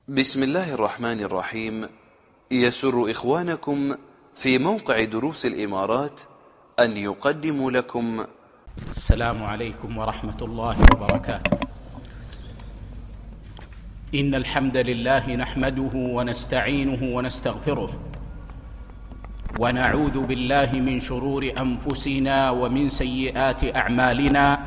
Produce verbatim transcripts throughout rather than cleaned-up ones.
بسم الله الرحمن الرحيم. يسر إخوانكم في موقع دروس الإمارات أن يقدموا لكم السلام عليكم ورحمة الله وبركاته. إن الحمد لله نحمده ونستعينه ونستغفره، ونعوذ بالله من شرور أنفسنا ومن سيئات أعمالنا.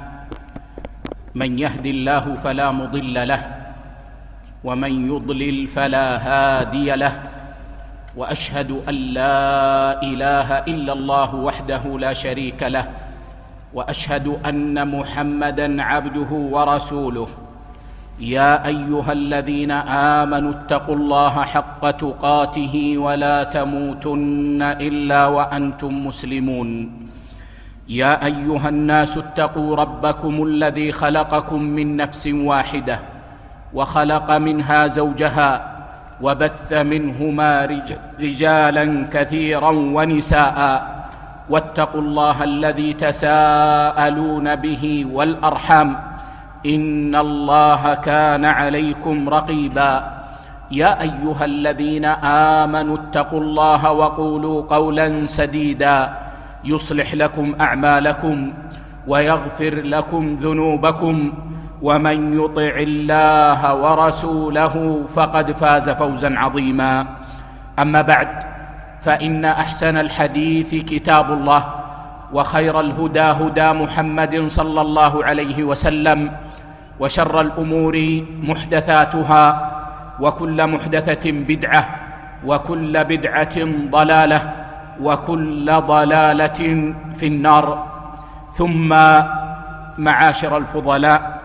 من يهد الله فلا مضل له، ومن يضلل فلا هادي له، وأشهد أن لا إله إلا الله وحده لا شريك له، وأشهد أن محمدًا عبده ورسوله. يا أيها الذين آمنوا اتقوا الله حق تقاته ولا تموتن إلا وأنتم مسلمون. يا أيها الناس اتقوا ربكم الذي خلقكم من نفس واحدة، وخلق منها زوجها، وبث منهما رجالا كثيرا ونساء. واتقوا الله الذي تساءلون به والأرحام، إن الله كان عليكم رقيبا. يا أيها الذين آمنوا اتقوا الله وقولوا قولا سديدا يصلح لكم أعمالكم ويغفر لكم ذنوبكم، ومن يطع الله ورسوله فقد فاز فوزا عظيما. أما بعد، فإن أحسن الحديث كتاب الله، وخير الهدى هدى محمد صلى الله عليه وسلم، وشر الأمور محدثاتها، وكل محدثة بدعة، وكل بدعة ضلالة، وكل ضلالة في النار. ثم معاشر الفضلاء،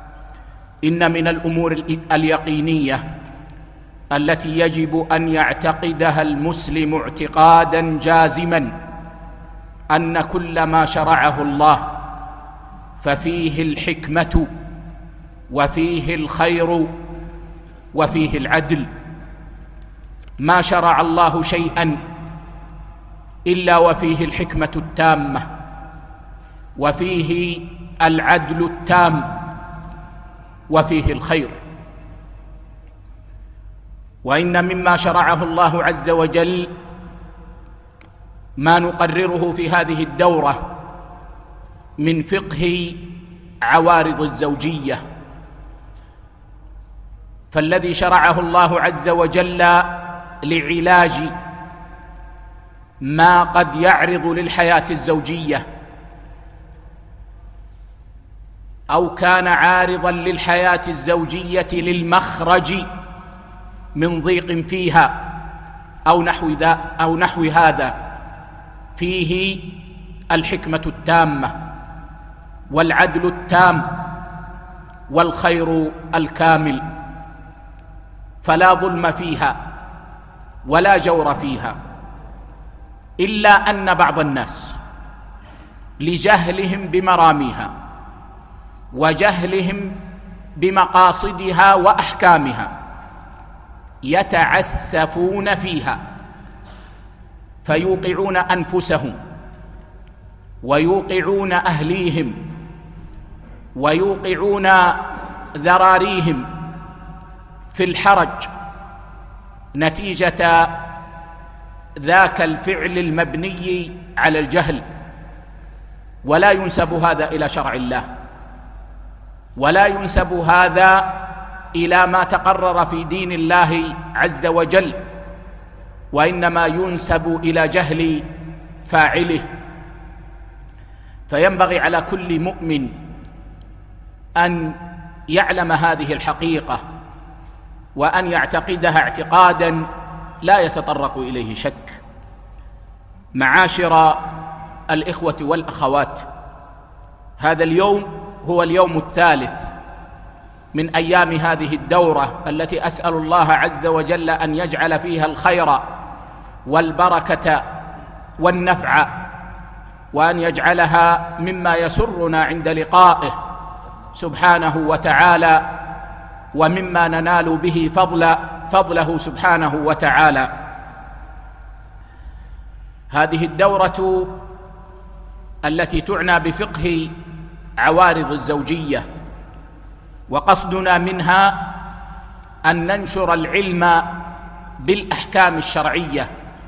إن من الأمور اليقينية التي يجب أن يعتقدها المسلم اعتقاداً جازماً أن كل ما شرعه الله ففيه الحكمة، وفيه الخير، وفيه العدل. ما شرع الله شيئاً إلا وفيه الحكمة التامة، وفيه العدل التام، وفيه الخير. وإن مما شرعه الله عز وجل ما نقرره في هذه الدورة من فقه عوارض الزوجية. فالذي شرعه الله عز وجل لعلاج ما قد يعرض للحياة الزوجية، أو كان عارضاً للحياة الزوجية للمخرج من ضيق فيها أو نحو ذا أو نحو هذا، فيه الحكمة التامة، والعدل التام، والخير الكامل. فلا ظلم فيها ولا جور فيها، إلا أن بعض الناس لجهلهم بمراميها وجهلهم بمقاصدها وأحكامها يتعسفون فيها، فيوقعون أنفسهم، ويوقعون أهليهم، ويوقعون ذراريهم في الحرج نتيجة ذاك الفعل المبني على الجهل. ولا ينسب هذا إلى شرع الله، ولا ينسب هذا إلى ما تقرر في دين الله عز وجل، وإنما ينسب إلى جهل فاعله. فينبغي على كل مؤمن أن يعلم هذه الحقيقة، وأن يعتقدها اعتقاداً لا يتطرق إليه شك. معاشر الإخوة والأخوات، هذا اليوم هو اليوم الثالث من أيام هذه الدورة، التي أسأل الله عز وجل أن يجعل فيها الخير والبركة والنفع، وأن يجعلها مما يسرنا عند لقائه سبحانه وتعالى، ومما ننال به فضل فضله سبحانه وتعالى. هذه الدورة التي تعنى بفقه عوارض الزوجية، وقصدنا منها أن ننشر العلم بالأحكام الشرعية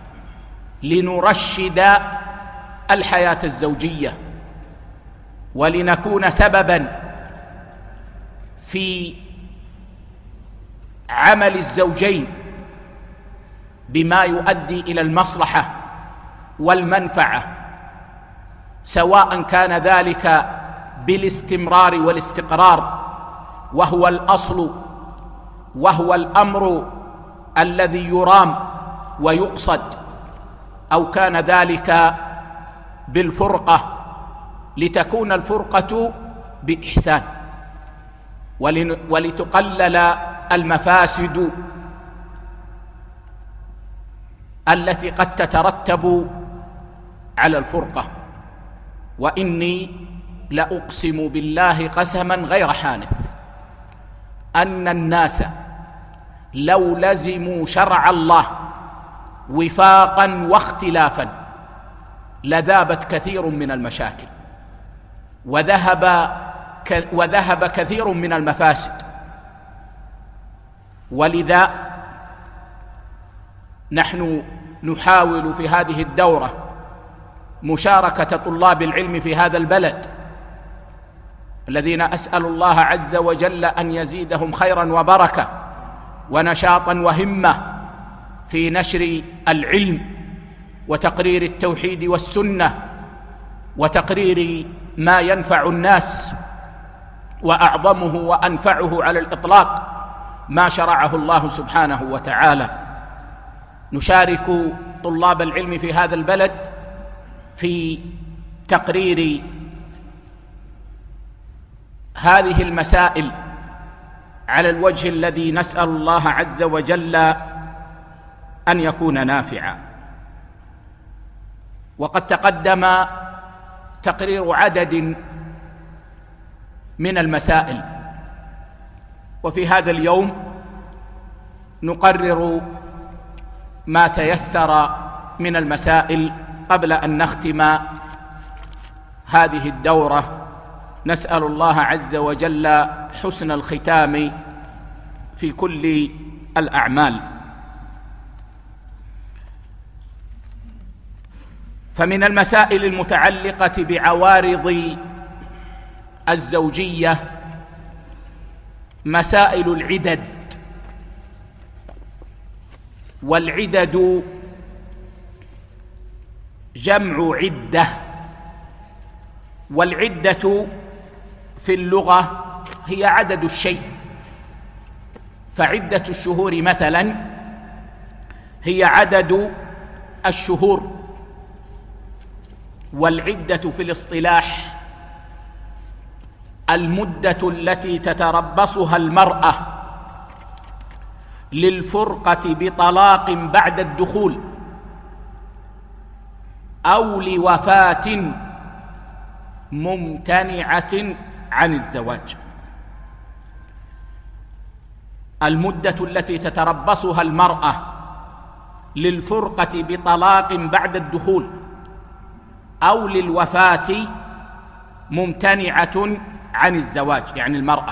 لنرشد الحياة الزوجية، ولنكون سبباً في عمل الزوجين بما يؤدي إلى المصلحة والمنفعة، سواء كان ذلك بالاستمرار والاستقرار وهو الأصل وهو الأمر الذي يرام ويقصد، أو كان ذلك بالفرقة لتكون الفرقة بإحسان ولتقلل المفاسد التي قد تترتب على الفرقة. وإني لأقسم بالله قسما غير حانث أن الناس لو لزموا شرع الله وفاقا واختلافا لذابت كثير من المشاكل وذهب وذهب كثير من المفاسد. ولذا نحن نحاول في هذه الدورة مشاركة طلاب العلم في هذا البلد الذين أسأل الله عز وجل أن يزيدهم خيرا وبركة ونشاطا وهمة في نشر العلم وتقرير التوحيد والسنة وتقرير ما ينفع الناس، وأعظمه وأنفعه على الإطلاق ما شرعه الله سبحانه وتعالى. نشارك طلاب العلم في هذا البلد في تقرير هذه المسائل على الوجه الذي نسأل الله عز وجل أن يكون نافعا. وقد تقدم تقرير عدد من المسائل، وفي هذا اليوم نقرر ما تيسر من المسائل قبل أن نختم هذه الدورة. نسأل الله عز وجل حسن الختام في كل الأعمال. فمن المسائل المتعلقة بعوارض الزوجية مسائل العدد. والعدد جمع عدة، والعدة في اللغة هي عدد الشيء. فعدة الشهور مثلا هي عدد الشهور، والعدة في الاصطلاح المدة التي تتربصها المرأة للفرقة بطلاق بعد الدخول أو لوفاة ممتنعة عن الزواج. المدة التي تتربصها المرأة للفرقة بطلاق بعد الدخول أو للوفاة ممتنعة عن الزواج، يعني المرأة.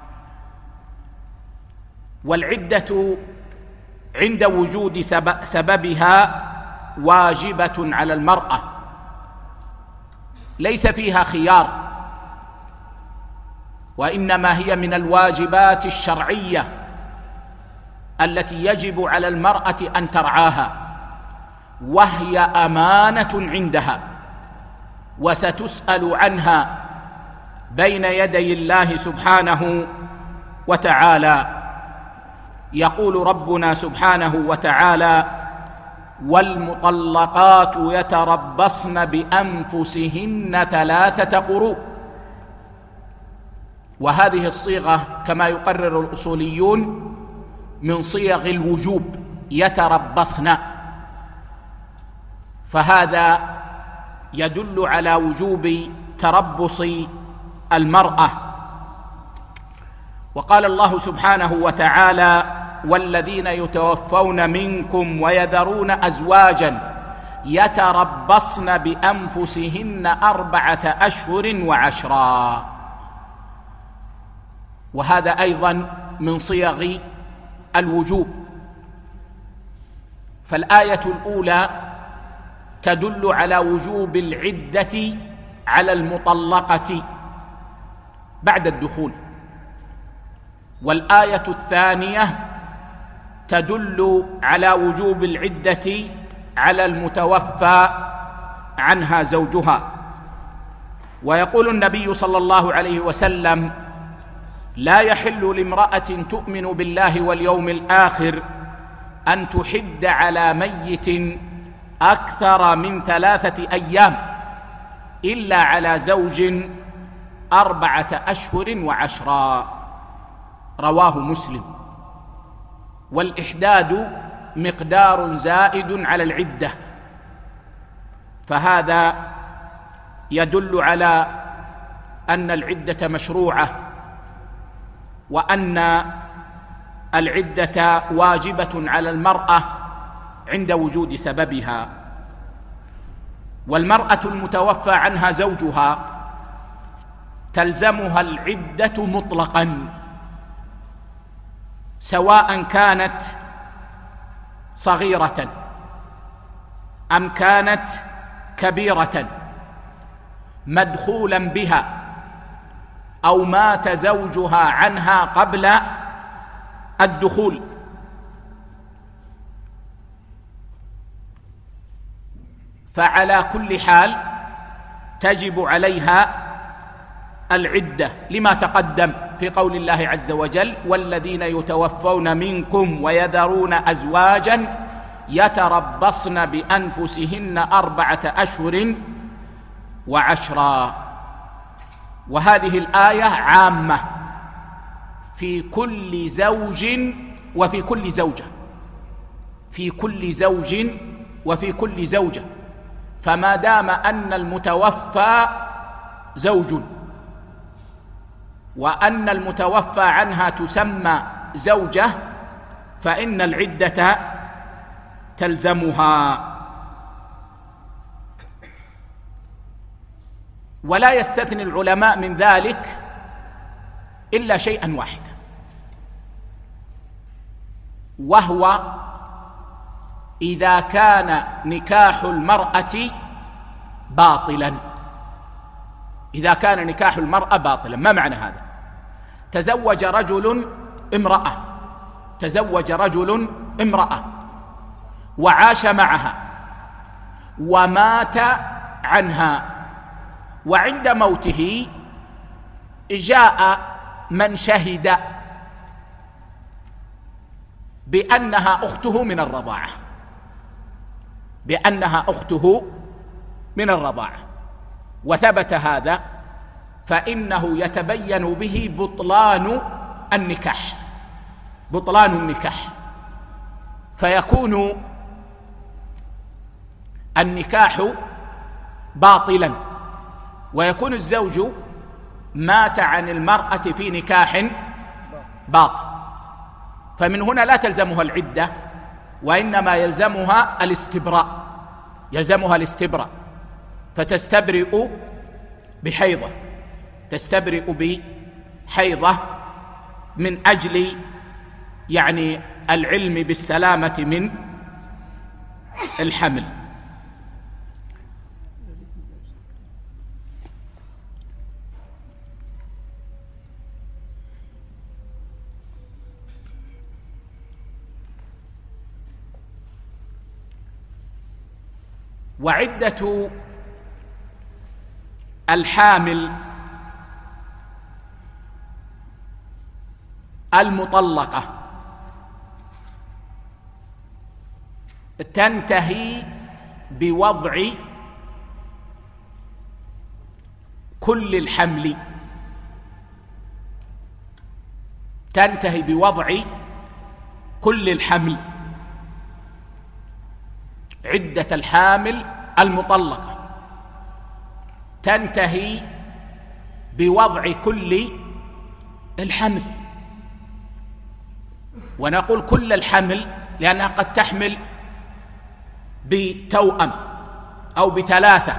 والعدة عند وجود سببها واجبة على المرأة، ليس فيها خيار، وإنما هي من الواجبات الشرعية التي يجب على المرأة أن ترعاها، وهي أمانة عندها وستسأل عنها بين يدي الله سبحانه وتعالى. يقول ربنا سبحانه وتعالى: والمطلقات يتربصن بأنفسهن ثلاثة قروء. وهذه الصيغة كما يقرر الأصوليون من صيغ الوجوب، يتربصن، فهذا يدل على وجوب تربص المرأة. وقال الله سبحانه وتعالى: والذين يتوفون منكم ويذرون أزواجا يتربصن بأنفسهن أربعة أشهر وعشرا. وهذا أيضا من صيغ الوجوب، فالآية الأولى تدل على وجوب العدة على المطلقة بعد الدخول، والآية الثانية تدل على وجوب العدة على المتوفى عنها زوجها. ويقول النبي صلى الله عليه وسلم: لا يحل لامرأة تؤمن بالله واليوم الآخر أن تحد على ميت أكثر من ثلاثة أيام إلا على زوج أربعة أشهر وعشرا، رواه مسلم. والإحداد مقدار زائد على العدة، فهذا يدل على أن العدة مشروعة، وأن العدة واجبة على المرأة عند وجود سببها. والمرأة المتوفى عنها زوجها تلزمها العدة مطلقا، سواء كانت صغيرة أم كانت كبيرة، مدخولا بها أو مات زوجها عنها قبل الدخول. فعلى كل حال تجب عليها العدة لما تقدم في قول الله عز وجل: والذين يتوفون منكم ويذرون أزواجا يتربصن بأنفسهن أربعة أشهر وعشرا. وهذه الآية عامة في كل زوج وفي كل زوجة، في كل زوج وفي كل زوجة. فما دام أن المتوفى زوج وأن المتوفى عنها تسمى زوجة، فإن العدة تلزمها. ولا يستثني العلماء من ذلك إلا شيئا واحدا، وهو إذا كان نكاح المرأة باطلا. إذا كان نكاح المرأة باطلا، ما معنى هذا؟ تزوج رجل امرأة تزوج رجل امرأة وعاش معها ومات عنها، وعند موته جاء من شهد بأنها أخته من الرضاعة بأنها أخته من الرضاعة وثبت هذا، فإنه يتبين به بطلان النكاح بطلان النكاح فيكون النكاح باطلا، ويكون الزوج مات عن المرأة في نكاح باطل. فمن هنا لا تلزمها العدة، وإنما يلزمها الاستبراء يلزمها الاستبراء فتستبرئ بحيضة تستبرئ بحيضة من أجل يعني العلم بالسلامة من الحمل. وعدة الحامل المطلقة تنتهي بوضع كل الحمل تنتهي بوضع كل الحمل عدة الحامل المطلقة تنتهي بوضع كل الحمل. ونقول كل الحمل لأنها قد تحمل بتوأم أو بثلاثة،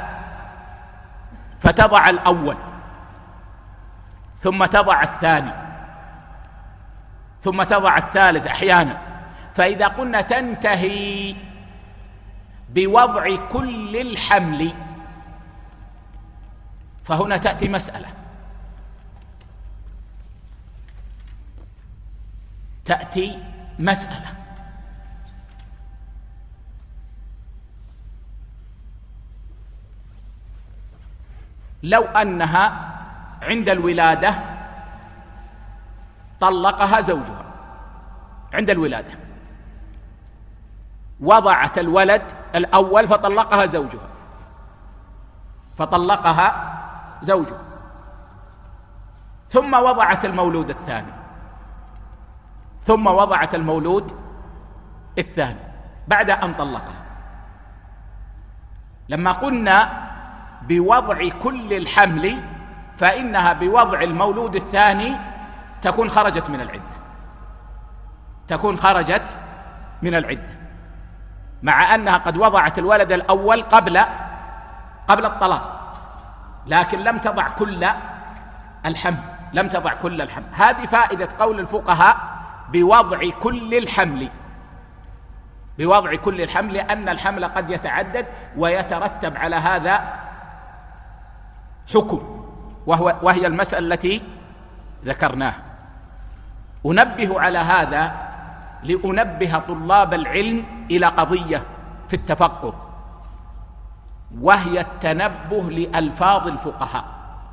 فتضع الأول ثم تضع الثاني ثم تضع الثالث أحيانا. فإذا قلنا تنتهي بوضع كل الحمل، فهنا تأتي مسألة، تأتي مسألة لو أنها عند الولادة طلقها زوجها، عند الولادة وضعت الولد الأول فطلقها زوجها فطلقها زوجها ثم وضعت المولود الثاني ثم وضعت المولود الثاني بعد أن طلقها. لما قلنا بوضع كل الحمل فإنها بوضع المولود الثاني تكون خرجت من العدة، تكون خرجت من العدة، مع أنها قد وضعت الولد الأول قبل قبل الطلاق، لكن لم تضع كل الحمل، لم تضع كل الحمل. هذه فائدة قول الفقهاء بوضع كل الحمل، بوضع كل الحمل، لأن الحمل قد يتعدد ويترتب على هذا حكم، وهو وهي المسألة التي ذكرناها. أنبه على هذا لأنبه طلاب العلم إلى قضية في التفقه، وهي التنبه لألفاظ الفقهاء،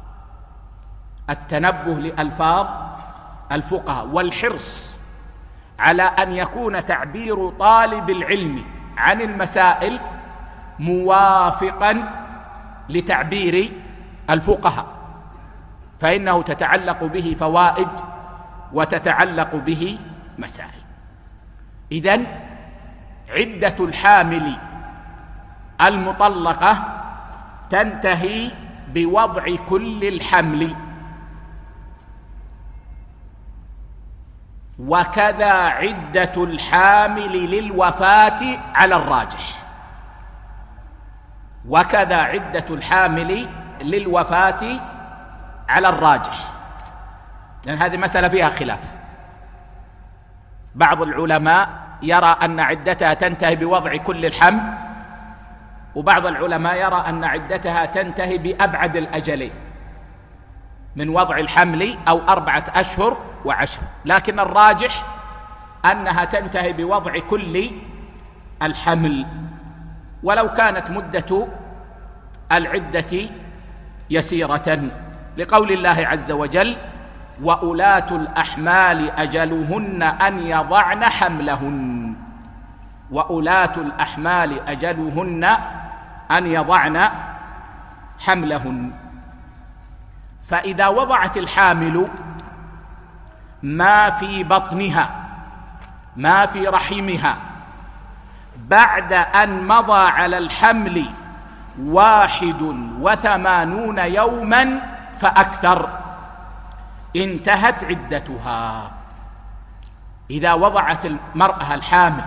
التنبه لألفاظ الفقهاء والحرص على أن يكون تعبير طالب العلم عن المسائل موافقا لتعبير الفقهاء، فإنه تتعلق به فوائد وتتعلق به مسائل. إذن عدة الحامل المطلقة تنتهي بوضع كل الحمل، وكذا عدة الحامل للوفاة على الراجح، وكذا عدة الحامل للوفاة على الراجح، لأن هذه مسألة فيها خلاف. بعض العلماء يرى أن عدتها تنتهي بوضع كل الحمل، وبعض العلماء يرى أن عدتها تنتهي بأبعد الأجلين من وضع الحمل أو أربعة أشهر وعشر، لكن الراجح أنها تنتهي بوضع كل الحمل، ولو كانت مدة العدة يسيرة، لقول الله عز وجل: وأولاة الأحمال أجلهن أن يضعن حملهن، وأولاة الأحمال أجلهن أن يضعن حملهن. فإذا وضعت الحامل ما في بطنها، ما في رحمها، بعد أن مضى على الحمل واحد وثمانون يوما فأكثر، انتهت عدتها. إذا وضعت المرأة الحامل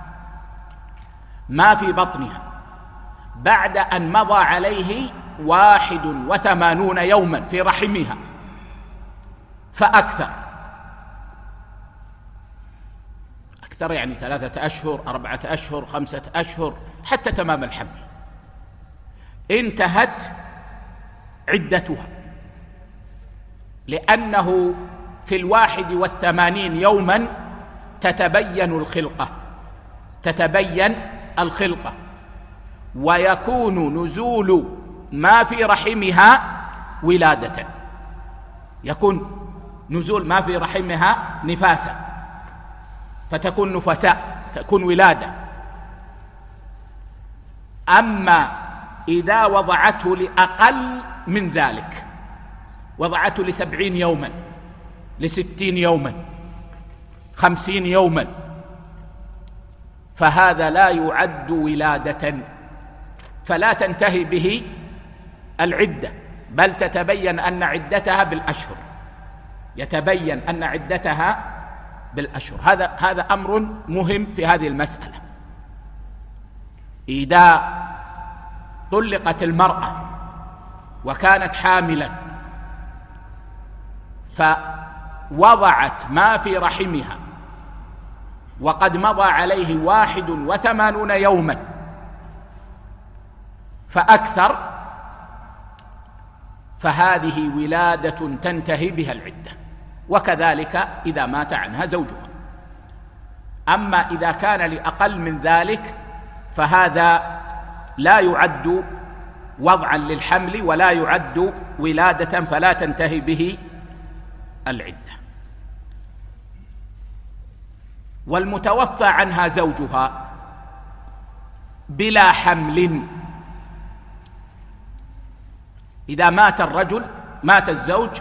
ما في بطنها بعد أن مضى عليه واحد وثمانون يوما في رحمها فأكثر، أكثر يعني ثلاثة أشهر، أربعة أشهر، خمسة أشهر، حتى تمام الحمل، انتهت عدتها، لأنه في الواحد والثمانين يوما تتبين الخلقة، تتبين الخلقة، ويكون نزول ما في رحمها ولادة، يكون نزول ما في رحمها نفاسا، فتكون نفساء، تكون ولادة. أما إذا وضعته لأقل من ذلك، وضعته لسبعين يوما، لستين يوما، خمسين يوما، فهذا لا يعد ولادة، فلا تنتهي به العدة، بل تتبين أن عدتها بالأشهر، يتبين أن عدتها بالأشهر. هذا هذا أمر مهم في هذه المسألة. إذا طلقت المرأة وكانت حاملا وضعت ما في رحمها وقد مضى عليه واحد وثمانون يوما فأكثر، فهذه ولادة تنتهي بها العدة، وكذلك إذا مات عنها زوجها. أما إذا كان لأقل من ذلك فهذا لا يعد وضعا للحمل ولا يعد ولادة، فلا تنتهي به العدة. والمتوفى عنها زوجها بلا حمل، إذا مات الرجل مات الزوج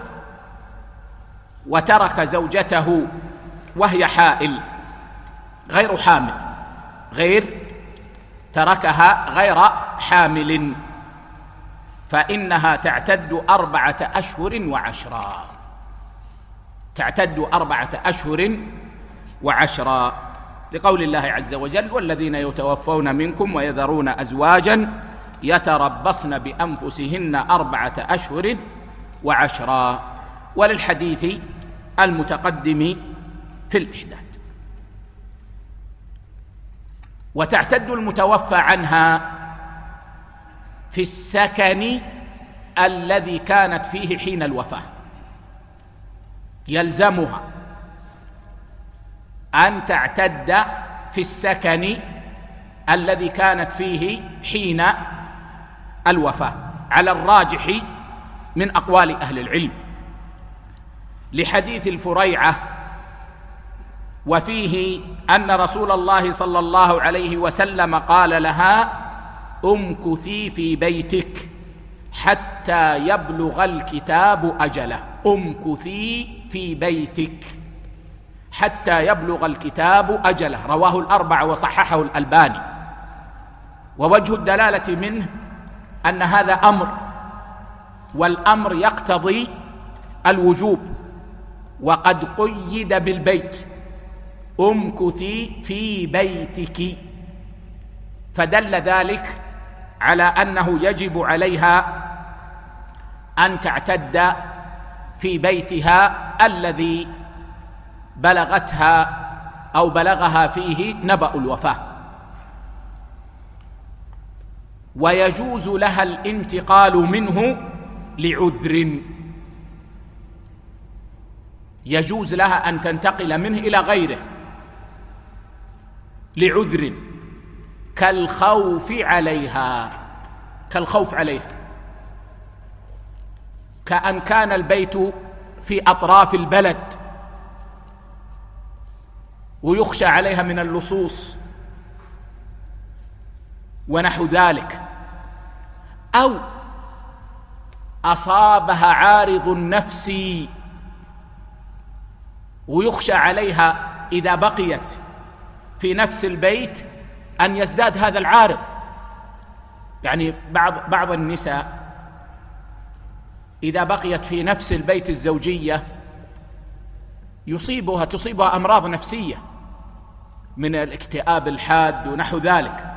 وترك زوجته وهي حائل غير حامل، غير تركها غير حامل، فإنها تعتد أربعة أشهر وعشرا، تعتد أربعة أشهر وعشرا، لقول الله عز وجل: والذين يتوفون منكم ويذرون أزواجا يتربصن بأنفسهن أربعة أشهر وعشرا، وللحديث المتقدم في الإحداد. وتعتد المتوفى عنها في السكن الذي كانت فيه حين الوفاة، يلزمها أن تعتد في السكن الذي كانت فيه حين الوفاة على الراجح من أقوال أهل العلم، لحديث الفريعة وفيه أن رسول الله صلى الله عليه وسلم قال لها: امكثي في بيتك حتى يبلغ الكتاب أجله. امكثي في بيتك حتى يبلغ الكتاب أجله، رواه الأربعة وصححه الألباني. ووجه الدلالة منه أن هذا أمر، والأمر يقتضي الوجوب، وقد قيد بالبيت: امكثي في بيتك، فدل ذلك على أنه يجب عليها أن تعتد في بيتها الذي بلغتها أو بلغها فيه نبأ الوفاة. ويجوز لها الانتقال منه لعذر، يجوز لها أن تنتقل منه إلى غيره لعذر، كالخوف عليها، كالخوف عليها كأن كان البيت في أطراف البلد ويخشى عليها من اللصوص ونحو ذلك، أو أصابها عارض نفسي ويخشى عليها إذا بقيت في نفس البيت أن يزداد هذا العارض. يعني بعض بعض النساء إذا بقيت في نفس البيت الزوجية يصيبها تصيبها أمراض نفسية من الاكتئاب الحاد ونحو ذلك،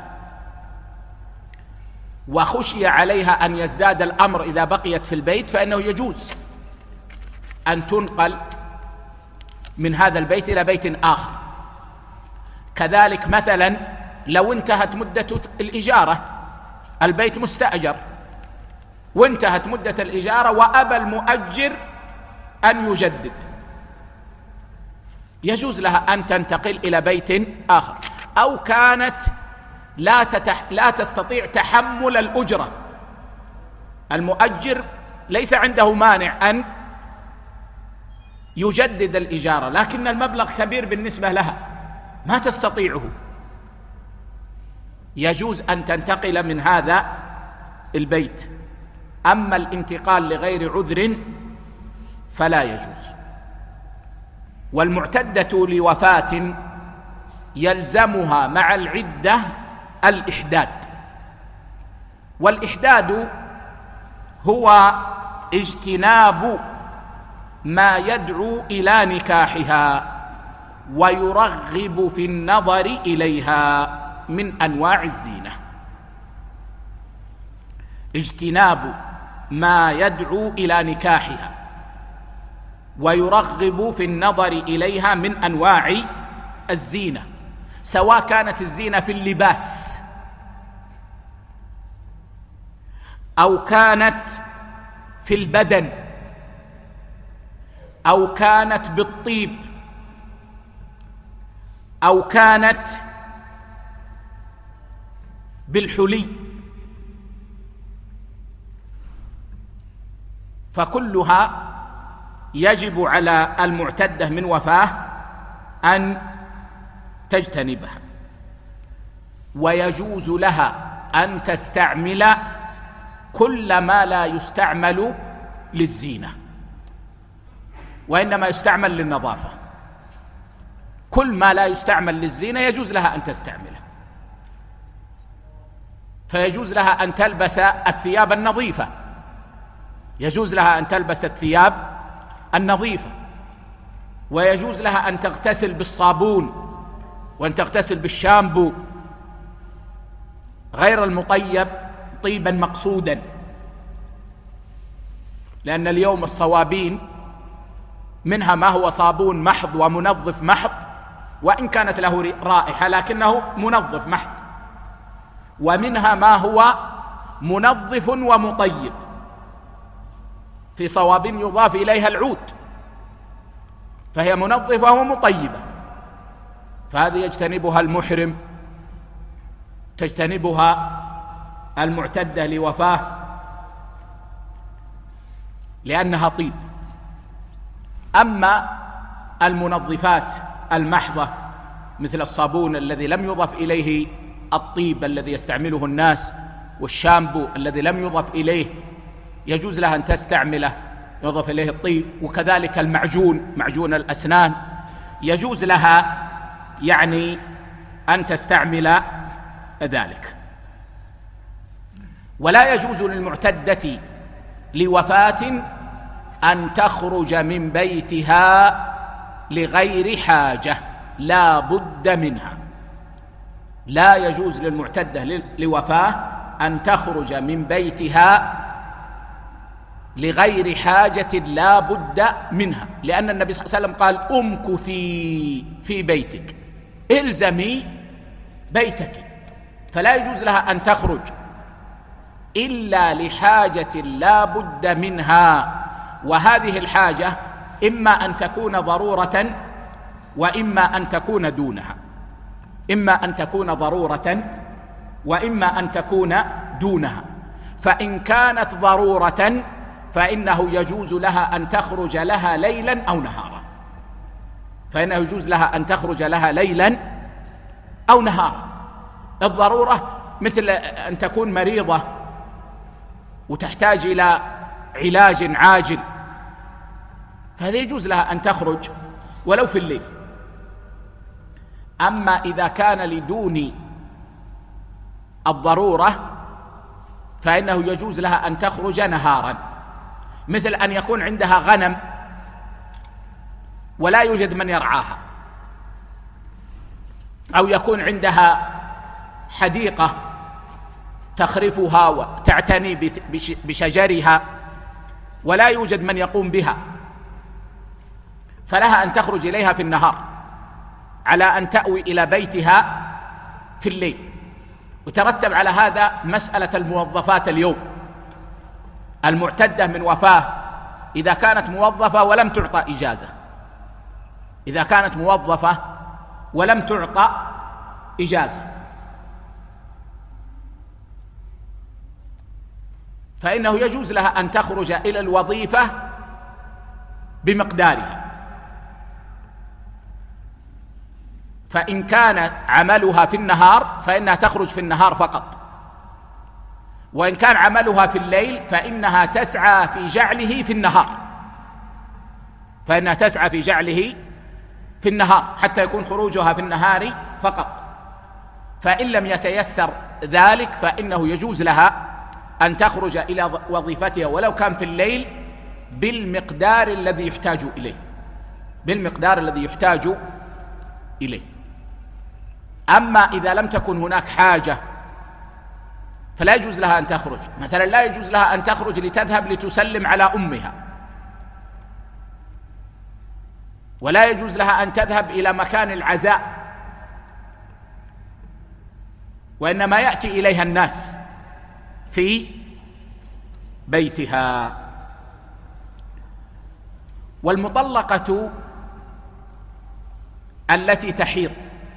وخشي عليها أن يزداد الأمر إذا بقيت في البيت، فإنه يجوز أن تنقل من هذا البيت إلى بيت آخر. كذلك مثلا لو انتهت مدة الإجارة، البيت مستأجر وانتهت مدة الإجارة وأبى المؤجر أن يجدد، يجوز لها أن تنتقل إلى بيت آخر. أو كانت لا, تتح لا تستطيع تحمل الأجرة، المؤجر ليس عنده مانع أن يجدد الإجارة، لكن المبلغ كبير بالنسبة لها ما تستطيعه، يجوز أن تنتقل من هذا البيت. أما الانتقال لغير عذر فلا يجوز. والمعتدة لوفاة يلزمها مع العدة الإحداد، والإحداد هو اجتناب ما يدعو إلى نكاحها ويرغب في النظر إليها من أنواع الزينة. اجتناب ما يدعو إلى نكاحها ويرغب في النظر إليها من أنواع الزينة، سواء كانت الزينة في اللباس أو كانت في البدن أو كانت بالطيب أو كانت بالحلي، فكلها يجب على المعتدة من وفاة أن تجتنبها، ويجوز لها أن تستعمل كل ما لا يستعمل للزينة وإنما يستعمل للنظافة. كل ما لا يستعمل للزينة يجوز لها أن تستعمله، فيجوز لها أن تلبس الثياب النظيفة، يجوز لها أن تلبس الثياب النظيفة، ويجوز لها أن تغتسل بالصابون وأن تغتسل بالشامبو غير المطيب طيبا مقصودا، لأن اليوم الصوابين منها ما هو صابون محض ومنظف محض، وإن كانت له رائحة لكنه منظف محض، ومنها ما هو منظف ومطيب، في صوابين يضاف إليها العود فهي منظفة ومطيبة، فهذه يجتنبها المحرم، تجتنبها المعتدة لوفاة لأنها طيب. أما المنظفات المحضة مثل الصابون الذي لم يضف إليه الطيب الذي يستعمله الناس، والشامبو الذي لم يضف إليه يجوز لها أن تستعمله يضف إليه الطيب، وكذلك المعجون معجون الأسنان يجوز لها يعني أن تستعمل ذلك. ولا يجوز للمعتدة لوفاة أن تخرج من بيتها لغير حاجة لا بد منها. لا يجوز للمعتدة لوفاة أن تخرج من بيتها لغير حاجة لا بد منها، لأن النبي صلى الله عليه وسلم قال امكثي في بيتك، الزمي بيتك، فلا يجوز لها أن تخرج إلا لحاجة لا بد منها، وهذه الحاجة إما أن تكون ضرورة وإما أن تكون دونها، إما أن تكون ضرورة وإما أن تكون دونها. فإن كانت ضرورة فإنه يجوز لها أن تخرج لها ليلا أو نهارا، فإنه يجوز لها أن تخرج لها ليلا أو نهارا. الضرورة مثل أن تكون مريضة وتحتاج إلى علاج عاجل، فهذا يجوز لها أن تخرج ولو في الليل. أما إذا كان لدون الضرورة فإنه يجوز لها أن تخرج نهارا، مثل أن يكون عندها غنم ولا يوجد من يرعاها، أو يكون عندها حديقة تخرفها وتعتني بشجرها ولا يوجد من يقوم بها، فلها أن تخرج إليها في النهار على أن تأوي إلى بيتها في الليل. وترتب على هذا مسألة الموظفات اليوم، المعتدة من وفاة إذا كانت موظفة ولم تعطى إجازة، إذا كانت موظفة ولم تعطى إجازة فإنه يجوز لها أن تخرج إلى الوظيفة بمقدارها. فإن كان عملها في النهار فإنها تخرج في النهار فقط، وإن كان عملها في الليل فإنها تسعى في جعله في النهار، فإنها تسعى في جعله في النهار حتى يكون خروجها في النهار فقط. فإن لم يتيسر ذلك فإنه يجوز لها أن تخرج إلى وظيفتها ولو كان في الليل بالمقدار الذي يحتاج إليه، بالمقدار الذي يحتاج إليه. أما إذا لم تكن هناك حاجة فلا يجوز لها أن تخرج. مثلا لا يجوز لها أن تخرج لتذهب لتسلم على أمها، ولا يجوز لها أن تذهب إلى مكان العزاء، وإنما يأتي إليها الناس في بيتها. والمطلقة التي تحيض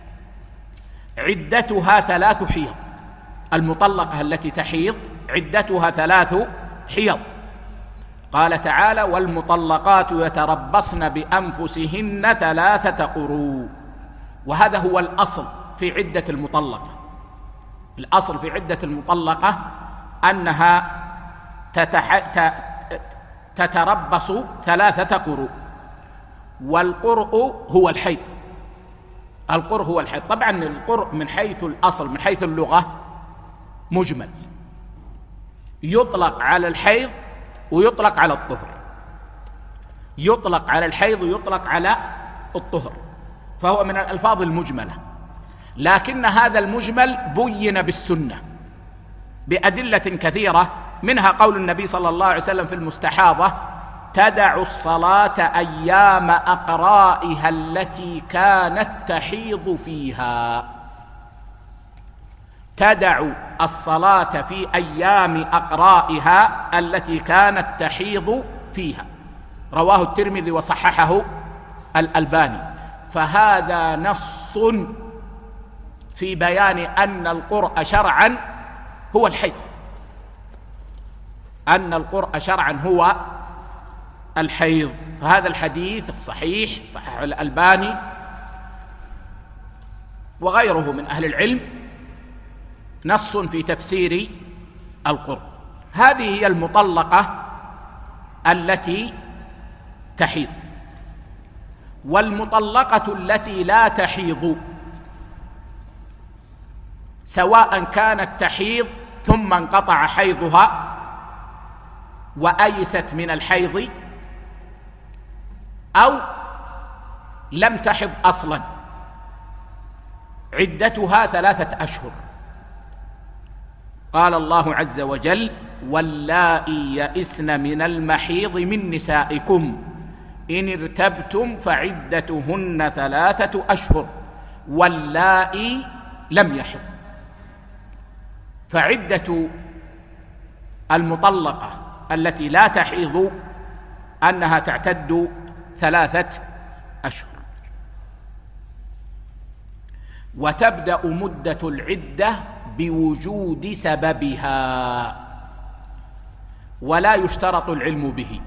عدتها ثلاث حيض. المطلقة التي تحيض عدتها ثلاث حيض. قال تعالى: والمطلقات يتربصن بأنفسهن ثلاثة قروء. وهذا هو الأصل في عدة المطلقة. الأصل في عدة المطلقة أنها تتح... تتربص ثلاثة قروء. والقرء هو الحيض. القرء هو الحيض. طبعا القرء من حيث الأصل من حيث اللغة مجمل، يطلق على الحيض ويطلق على الطهر، يطلق على الحيض ويطلق على الطهر، فهو من الألفاظ المجملة. لكن هذا المجمل بين بالسنة بأدلة كثيرة، منها قول النبي صلى الله عليه وسلم في المستحاضة: تدع الصلاة أيام أقرائها التي كانت تحيض فيها. تدع الصلاة في أيام أقرائها التي كانت تحيض فيها. رواه الترمذي وصححه الألباني. فهذا نص في بيان أن القرء شرعا هو الحيض، أن القرء شرعا هو الحيض. فهذا الحديث الصحيح صححه الألباني وغيره من أهل العلم نص في تفسير القرء. هذه هي المطلقة التي تحيض. والمطلقة التي لا تحيض، سواء كانت تحيض ثم انقطع حيضها وأيست من الحيض، أو لم تحض أصلا، عدتها ثلاثة أشهر. قال الله عز وجل: واللائي يئسن من المحيض من نسائكم إن ارتبتم فعدتهن ثلاثة أشهر واللائي لم يحض. فعدة المطلقة التي لا تحيض أنها تعتد ثلاثة أشهر. وتبدأ مدة العدة بوجود سببها، ولا يشترط العلم به،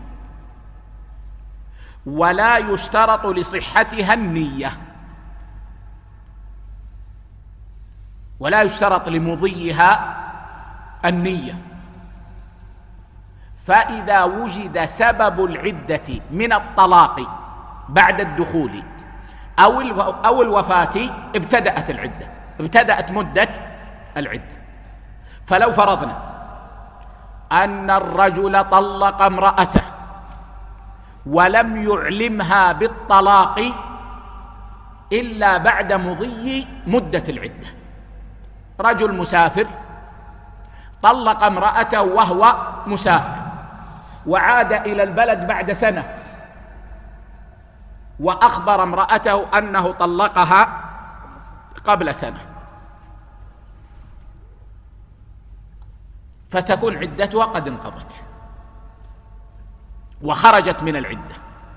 ولا يشترط لصحتها النية، ولا يشترط لمضيها النية. فإذا وجد سبب العدة من الطلاق بعد الدخول أو أو الوفاة ابتدأت العدة، ابتدأت مدة العدة. فلو فرضنا أن الرجل طلق امرأته ولم يعلمها بالطلاق إلا بعد مضي مدة العدة، رجل مسافر طلق امرأته وهو مسافر وعاد إلى البلد بعد سنة وأخبر امرأته أنه طلقها قبل سنة، فتكون عدتها قد انقضت وخرجت من العدة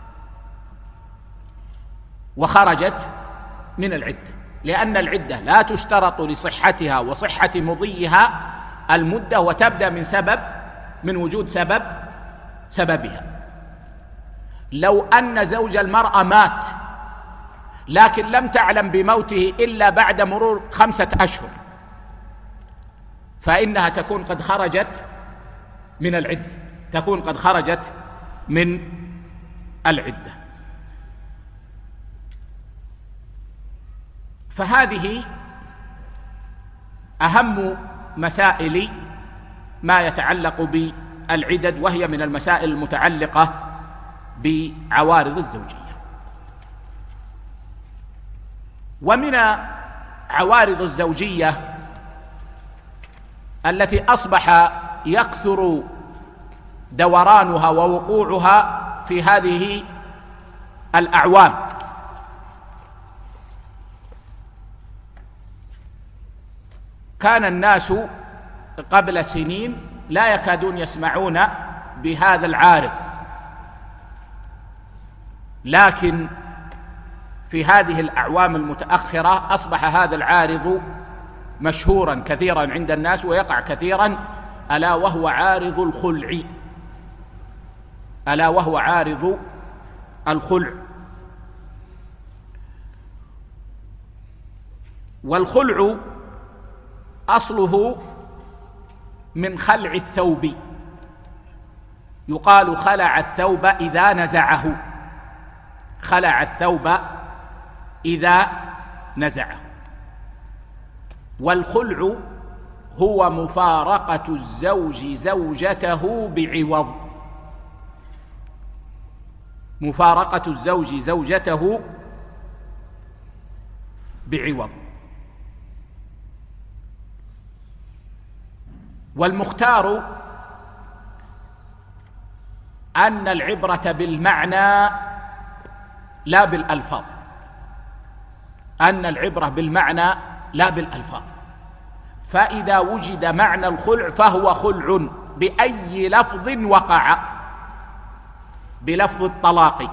وخرجت من العدة لأن العدة لا تشترط لصحتها وصحة مضيها المدة، وتبدأ من سبب من وجود سبب سببها. لو أن زوج المرأة مات لكن لم تعلم بموته إلا بعد مرور خمسة أشهر فإنها تكون قد خرجت من العدة، تكون قد خرجت من العدة. فهذه أهم مسائل ما يتعلق بالعدد، وهي من المسائل المتعلقة بعوارض الزوجية. ومن عوارض الزوجية التي أصبح يكثر دورانها ووقوعها في هذه الأعوام كان الناس قبل سنين لا يكادون يسمعون بهذا العارض، لكن في هذه الأعوام المتأخرة أصبح هذا العارض مشهورا كثيرا عند الناس ويقع كثيرا، ألا وهو عارض الخلع، ألا وهو عارض الخلع. والخلع أصله من خلع الثوب، يقال خلع الثوب إذا نزعه، خلع الثوب إذا نزعه. والخلع هو مفارقة الزوج زوجته بعوض، مفارقة الزوج زوجته بعوض. والمختار أن العبرة بالمعنى لا بالألفاظ، أن العبرة بالمعنى لا بالألفاظ. فإذا وجد معنى الخلع فهو خلع بأي لفظ وقع، بلفظ الطلاق،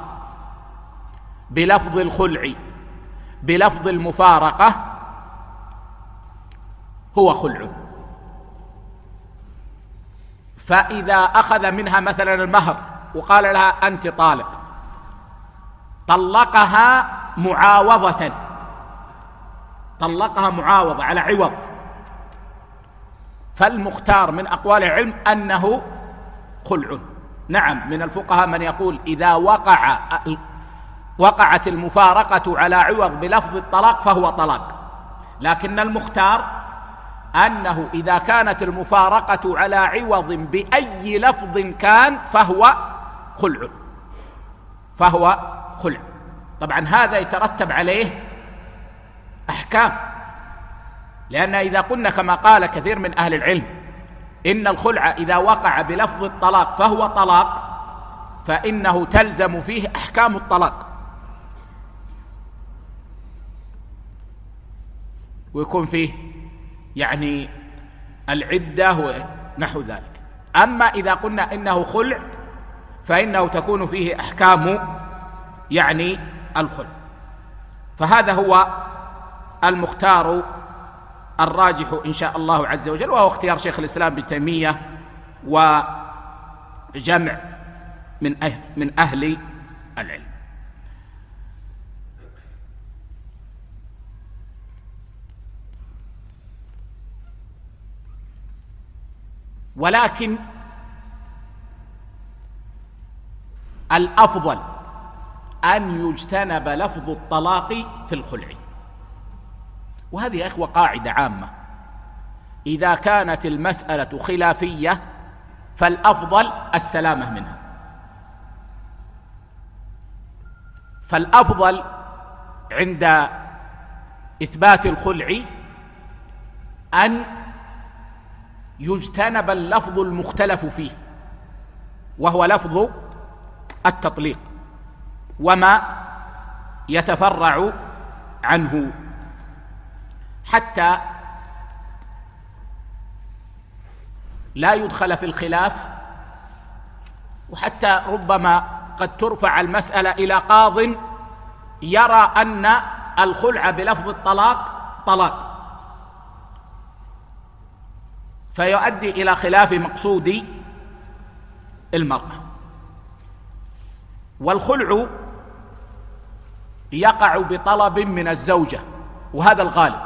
بلفظ الخلع، بلفظ المفارقة، هو خلع. فإذا أخذ منها مثلا المهر وقال لها أنت طالق، طلقها معاوضة، طلقها معاوضة على عوض، فالمختار من أقوال العلم أنه خلع. نعم، من الفقهاء من يقول إذا وقع وقعت المفارقة على عوض بلفظ الطلاق فهو طلاق، لكن المختار أنه إذا كانت المفارقة على عوض بأي لفظ كان فهو خلع، فهو خلع. طبعا هذا يترتب عليه أحكام، لأن إذا قلنا كما قال كثير من أهل العلم إن الخلع إذا وقع بلفظ الطلاق فهو طلاق، فإنه تلزم فيه أحكام الطلاق، ويكون فيه يعني العدة ونحو ذلك. أما إذا قلنا إنه خلع فإنه تكون فيه أحكام يعني الخلع. فهذا هو المختار الراجح إن شاء الله عز وجل، وهو اختيار شيخ الإسلام ابن تيمية وجمع من أهل, من أهل العلم. ولكن الأفضل أن يجتنب لفظ الطلاق في الخلع، وهذه يا إخوة قاعدة عامة، إذا كانت المسألة خلافية فالأفضل السلامة منها، فالأفضل عند إثبات الخلع أن يجتنب اللفظ المختلف فيه، وهو لفظ التطليق وما يتفرع عنه، حتى لا يدخل في الخلاف، وحتى ربما قد ترفع المسألة إلى قاض يرى أن الخلع بلفظ الطلاق طلاق، فيؤدي إلى خلاف مقصود المرأة. والخلع يقع بطلب من الزوجة، وهذا الغالب،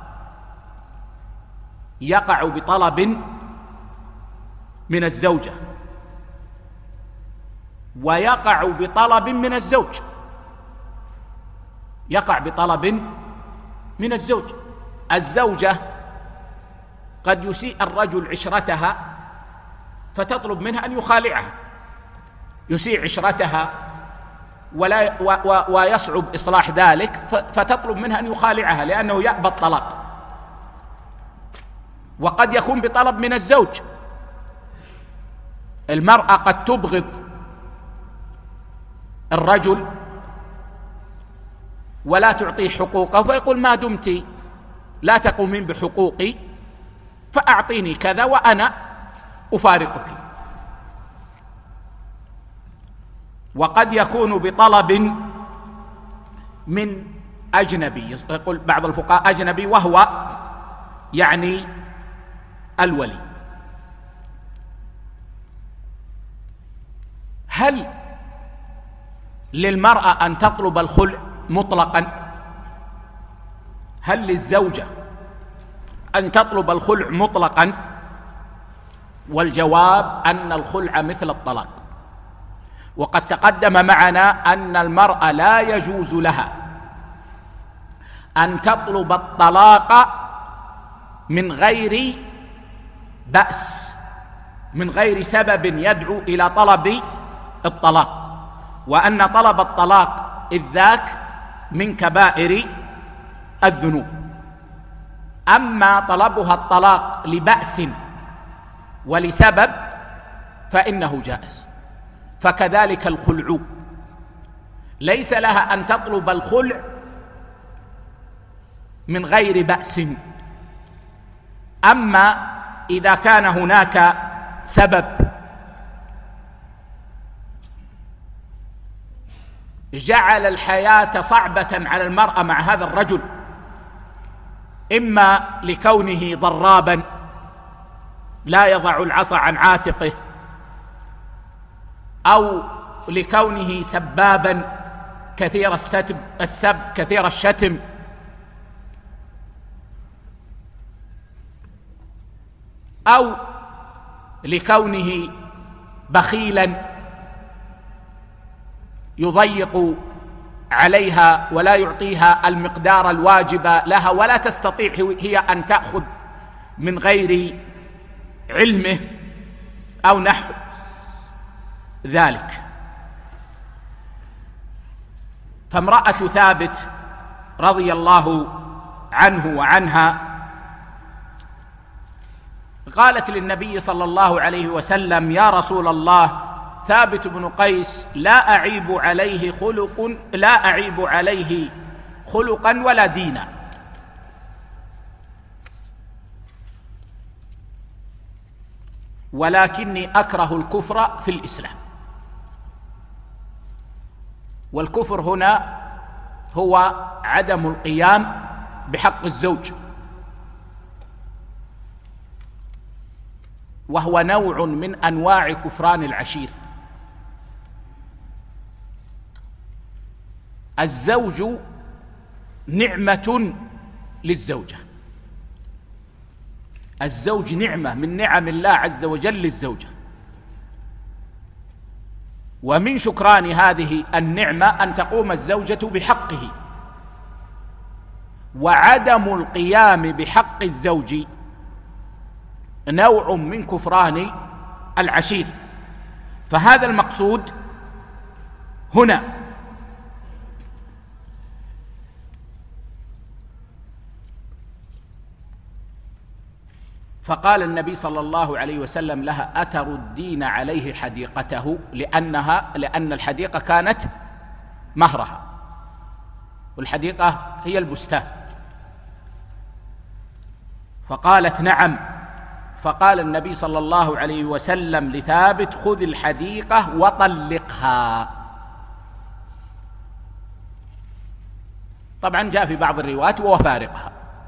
يقع بطلب من الزوجة ويقع بطلب من الزوج، يقع بطلب من الزوج. الزوجة قد يسيء الرجل عشرتها فتطلب منها أن يخالعها، يسيء عشرتها ولا و و ويصعب إصلاح ذلك، فتطلب منها أن يخالعها لأنه يأبى الطلاق. وقد يكون بطلب من الزوج، المرأة قد تبغض الرجل ولا تعطيه حقوقه، فيقول ما دمت لا تقومين بحقوقي فأعطيني كذا وأنا أفارقك. وقد يكون بطلب من أجنبي، يقول بعض الفقهاء أجنبي وهو يعني الولي. هل للمرأة أن تطلب الخلع مطلقا؟ هل للزوجة أن تطلب الخلع مطلقا؟ والجواب أن الخلع مثل الطلاق، وقد تقدم معنا أن المرأة لا يجوز لها أن تطلب الطلاق من غير بأس، من غير سبب يدعو إلى طلب الطلاق، وأن طلب الطلاق إذ ذاك من كبائر الذنوب. أما طلبها الطلاق لبأس ولسبب فإنه جائز. فكذلك الخلع، ليس لها أن تطلب الخلع من غير بأس. أما إذا كان هناك سبب جعل الحياة صعبة على المرأة مع هذا الرجل، إما لكونه ضرابا لا يضع العصا عن عاتقه، أو لكونه سبابا كثير السب, السب كثير الشتم، أو لكونه بخيلا يضيق عليها ولا يعطيها المقدار الواجب لها، ولا تستطيع هي أن تأخذ من غير علمه أو نحو ذلك. فامرأة ثابت رضي الله عنه وعنها قالت للنبي صلى الله عليه وسلم: يا رسول الله، ثابت بن قيس لا أعيب عليه خلق لا أعيب عليه خلقا ولا دينا، ولكني أكره الكفر في الإسلام. والكفر هنا هو عدم القيام بحق الزوج، وهو نوع من أنواع كفران العشير. الزوج نعمة للزوجة، الزوج نعمة من نعم الله عز وجل للزوجة، ومن شكران هذه النعمة أن تقوم الزوجة بحقه. وعدم القيام بحق الزوج نوع من كفران العشير. فهذا المقصود هنا. فقال النبي صلى الله عليه وسلم لها: أتردين عليه حديقته، لأنها لأن الحديقة كانت مهرها، والحديقة هي البستان. فقالت: نعم. فقال النبي صلى الله عليه وسلم لثابت: خذ الحديقة وطلقها. طبعا جاء في بعض الروايات وفارقها،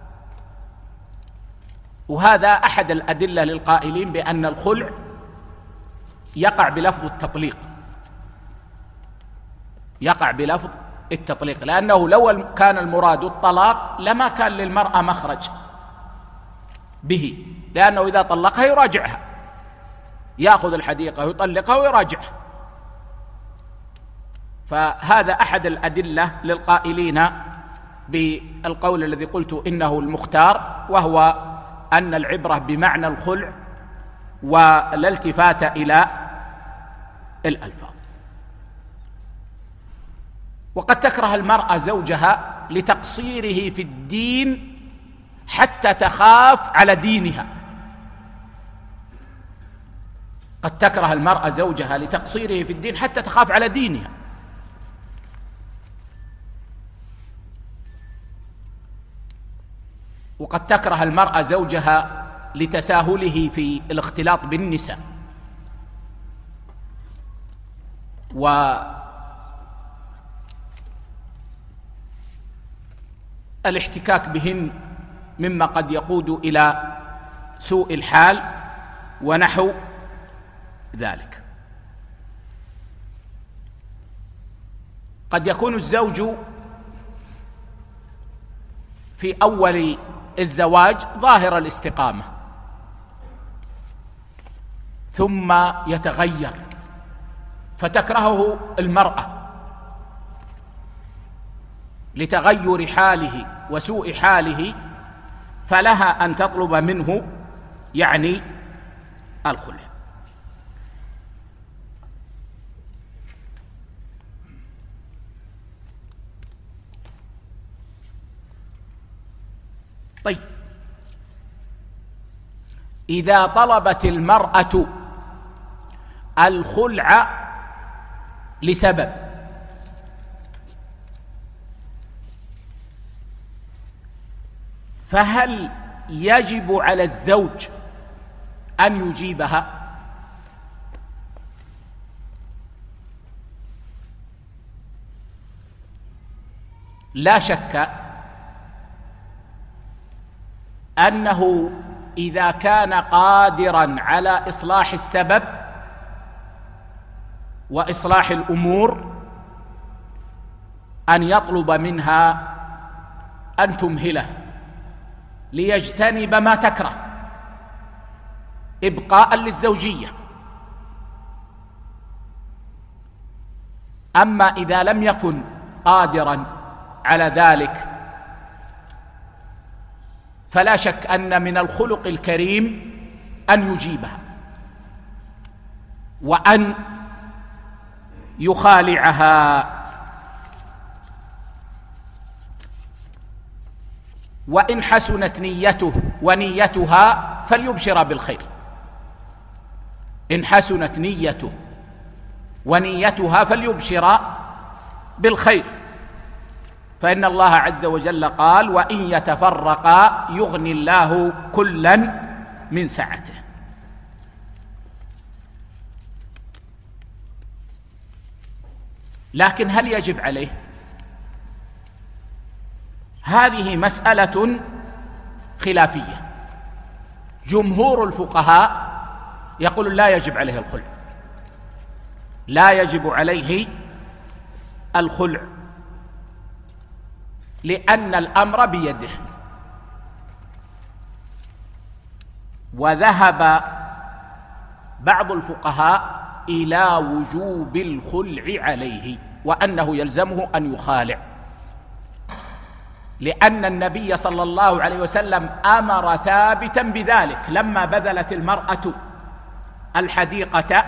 وهذا أحد الأدلة للقائلين بأن الخلع يقع بلفظ التطليق، يقع بلفظ التطليق، لأنه لو كان المراد الطلاق لما كان للمرأة مخرج به، لأنه إذا طلقها يراجعها، يأخذ الحديقة ويطلقها ويراجعها. فهذا أحد الأدلة للقائلين بالقول الذي قلت إنه المختار، وهو أن العبرة بمعنى الخلع ولا التفات إلى الألفاظ. وقد تكره المرأة زوجها لتقصيره في الدين حتى تخاف على دينها. قد تكره المرأة زوجها لتقصيره في الدين حتى تخاف على دينها. وقد تكره المرأة زوجها لتساهله في الاختلاط بالنساء والاحتكاك بهن مما قد يقود إلى سوء الحال ونحو ذلك. قد يكون الزوج في أول الزواج ظاهر الاستقامة ثم يتغير فتكرهه المرأة لتغير حاله وسوء حاله، فلها أن تطلب منه يعني الخلع. طيب، إذا طلبت المرأة الخلع لسبب، فهل يجب على الزوج أن يجيبها؟ لا شك أنه إذا كان قادراً على إصلاح السبب وإصلاح الأمور أن يطلب منها أن تمهله ليجتنب ما تكره إبقاء للزوجية. أما إذا لم يكن قادراً على ذلك فلا شك أن من الخلق الكريم أن يجيبها وأن يخالعها، وإن حسنت نيته ونيتها فليبشر بالخير. إن حسنت نيته ونيتها فليبشر بالخير، فإن الله عز وجل قال: وإن يتفرقا يغني الله كلا من سعته. لكن هل يجب عليه؟ هذه مسألة خلافية. جمهور الفقهاء يقول لا يجب عليه الخلع، لا يجب عليه الخلع، لأن الأمر بيده. وذهب بعض الفقهاء إلى وجوب الخلع عليه وأنه يلزمه أن يخالع، لأن النبي صلى الله عليه وسلم أمر ثابتا بذلك لما بذلت المرأة الحديقة.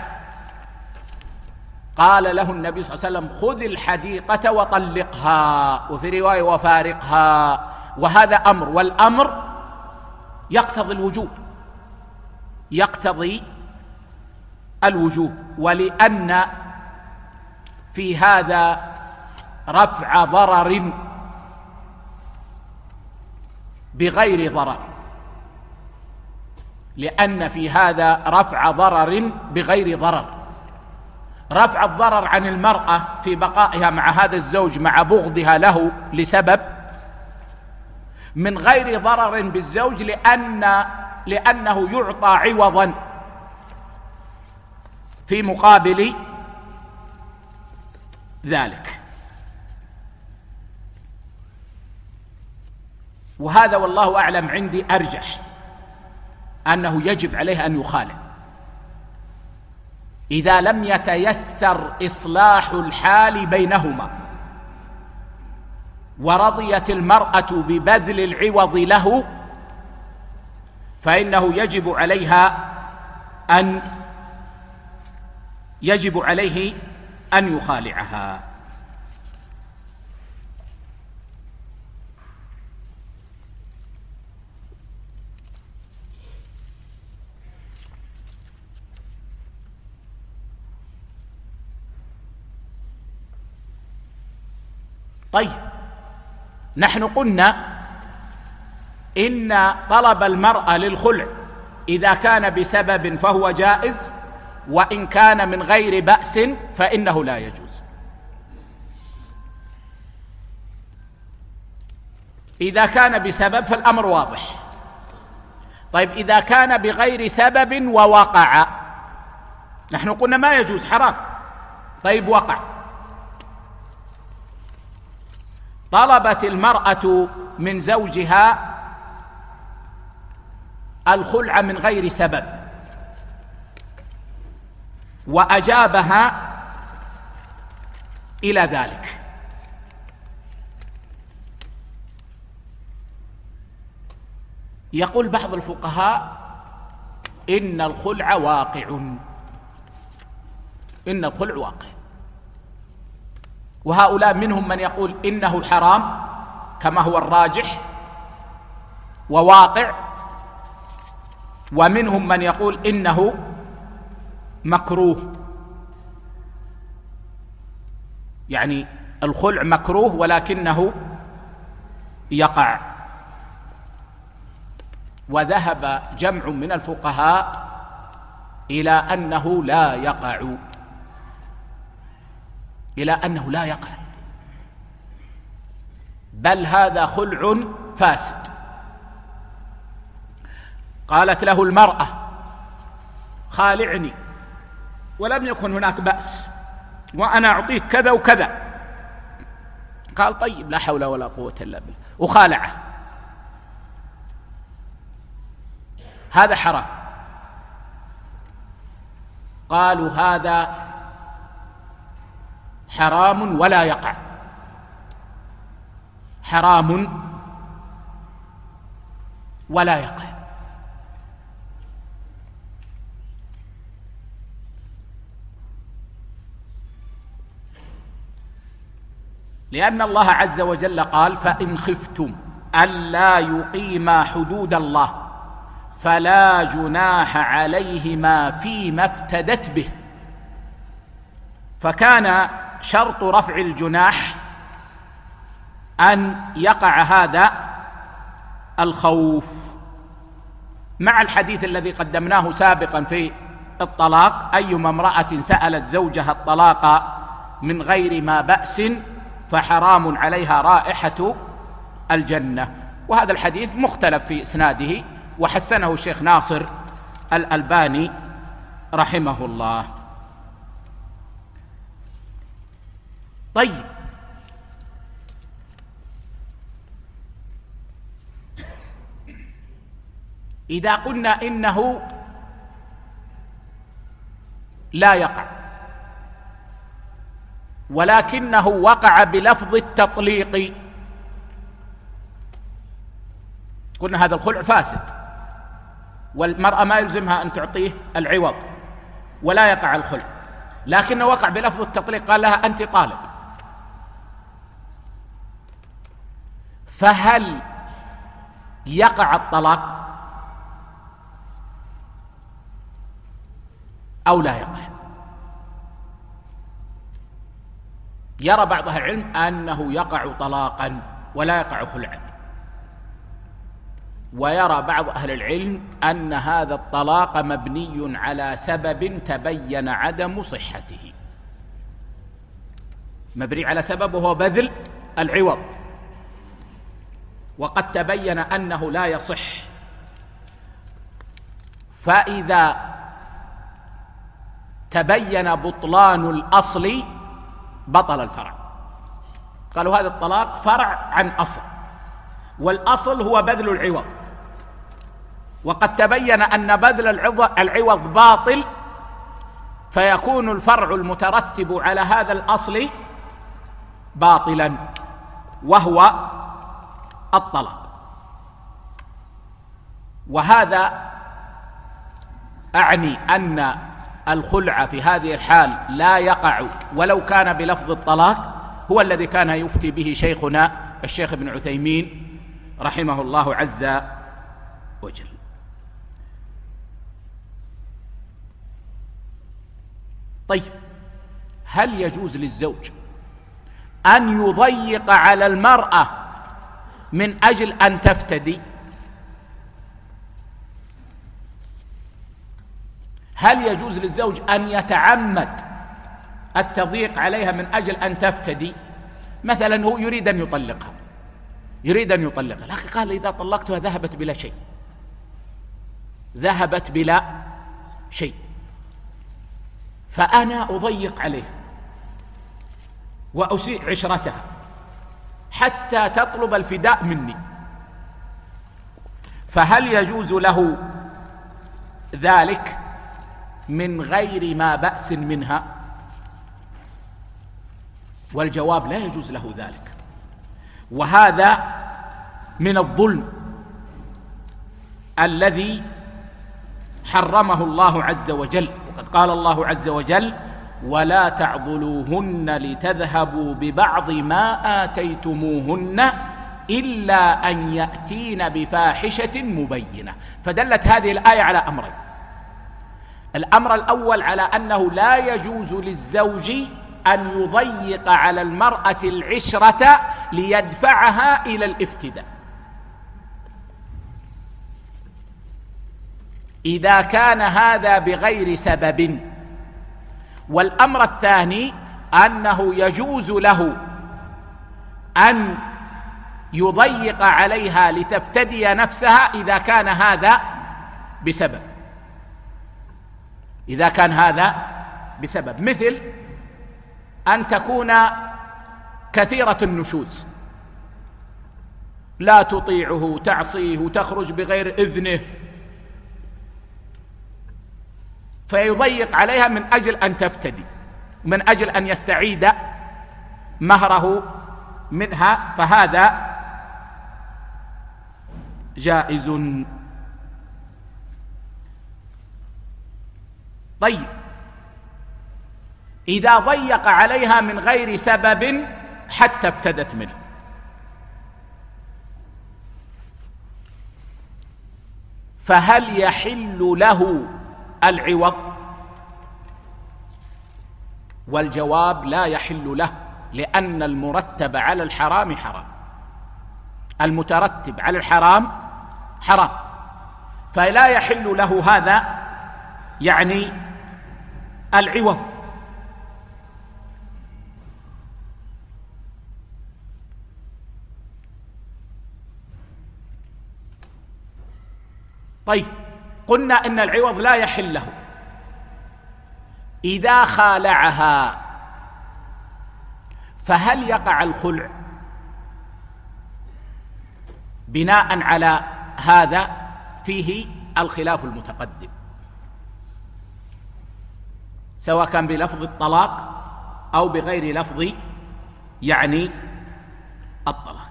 قال له النبي صلى الله عليه وسلم: خذ الحديقة وطلقها، وفي رواية وفارقها. وهذا أمر، والأمر يقتضي الوجوب، يقتضي الوجوب. ولأن في هذا رفع ضرر بغير ضرر، لأن في هذا رفع ضرر بغير ضرر. رفع الضرر عن المرأة في بقائها مع هذا الزوج مع بغضها له لسبب، من غير ضرر بالزوج لأن لأنه يعطى عوضا في مقابل ذلك. وهذا والله أعلم عندي أرجح، أنه يجب عليه أن يخالع إذا لم يتيسر إصلاح الحال بينهما ورضيت المرأة ببذل العوض له، فإنه يجب عليها أن يجب عليه أن يخالعها. طيب، نحن قلنا إن طلب المرأة للخلع إذا كان بسبب فهو جائز، وإن كان من غير بأس فإنه لا يجوز. إذا كان بسبب فالأمر واضح. طيب إذا كان بغير سبب ووقع، نحن قلنا ما يجوز، حرام. طيب وقع، طلبت المرأة من زوجها الخلع من غير سبب، وأجابها إلى ذلك، يقول بعض الفقهاء إن الخلع واقع، إن الخلع واقع، وهؤلاء منهم من يقول إنه حرام كما هو الراجح وواقع، ومنهم من يقول إنه مكروه، يعني الخلع مكروه ولكنه يقع. وذهب جمع من الفقهاء إلى أنه لا يقع، إلى أنه لا يقع، بل هذا خلع فاسد. قالت له المرأة خالعني ولم يكن هناك بأس، وأنا أعطيك كذا وكذا. قال طيب، لا حول ولا قوة إلا بالله، وخالعه. هذا حرام. قالوا هذا حرام ولا يقع، حرام ولا يقع. لأن الله عز وجل قال: فإن خفتم ألا يقيما حدود الله فلا جناح عليهما فيما افتدت به. فكان شرط رفع الجناح أن يقع هذا الخوف، مع الحديث الذي قدمناه سابقا في الطلاق: أيما امرأة سألت زوجها الطلاق من غير ما بأس فحرام عليها رائحة الجنة. وهذا الحديث مختلف في إسناده، وحسنه الشيخ ناصر الألباني رحمه الله. طيب، إذا قلنا إنه لا يقع ولكنه وقع بلفظ التطليق، قلنا هذا الخلع فاسد، والمرأة ما يلزمها أن تعطيه العوض ولا يقع الخلع، لكنه وقع بلفظ التطليق، قال لها أنت طالق. فهل يقع الطلاق أو لا يقع؟ يرى بعض أهل العلم أنه يقع طلاقا ولا يقع خلعا، ويرى بعض أهل العلم أن هذا الطلاق مبني على سبب تبين عدم صحته، مبني على سبب وهو بذل العوض، وقد تبين أنه لا يصح. فإذا تبين بطلان الأصل بطل الفرع. قالوا هذا الطلاق فرع عن أصل، والأصل هو بذل العوض، وقد تبين أن بذل العوض باطل، فيكون الفرع المترتب على هذا الأصل باطلا، وهو الطلاق. وهذا أعني أن الخلع في هذه الحال لا يقع ولو كان بلفظ الطلاق، هو الذي كان يفتي به شيخنا الشيخ ابن عثيمين رحمه الله عز وجل. طيب، هل يجوز للزوج أن يضيق على المرأة من أجل أن تفتدي؟ هل يجوز للزوج أن يتعمد التضييق عليها من أجل أن تفتدي؟ مثلا هو يريد أن يطلقها يريد أن يطلقها لكن قال إذا طلقتها ذهبت بلا شيء ذهبت بلا شيء فأنا أضيق عليها وأسيء عشرتها حتى تطلب الفداء مني، فهل يجوز له ذلك من غير ما بأس منها؟ والجواب لا يجوز له ذلك، وهذا من الظلم الذي حرمه الله عز وجل. وقد قال الله عز وجل: ولا تعضلوهن لتذهبوا ببعض ما آتيتموهن إلا أن يأتين بفاحشة مبينة. فدلت هذه الآية على أمرين: الأمر الأول على أنه لا يجوز للزوج أن يضيق على المرأة العشرة ليدفعها إلى الافتداء إذا كان هذا بغير سبب. والأمر الثاني أنه يجوز له أن يضيق عليها لتفتدي نفسها إذا كان هذا بسبب إذا كان هذا بسبب مثل أن تكون كثيرة النشوز، لا تطيعه، تعصيه، تخرج بغير إذنه، فيضيق عليها من أجل أن تفتدي، من أجل أن يستعيد مهره منها، فهذا جائز. طيب، إذا ضيق عليها من غير سبب حتى افتدت منه، فهل يحل له العوض؟ والجواب: لا يحل له، لأن المرتب على الحرام حرام، المترتب على الحرام حرام، فلا يحل له هذا يعني العوض. طيب، قلنا إن العوض لا يحل له. إذا خالعها فهل يقع الخلع؟ بناء على هذا فيه الخلاف المتقدم، سواء كان بلفظ الطلاق أو بغير لفظ يعني الطلاق.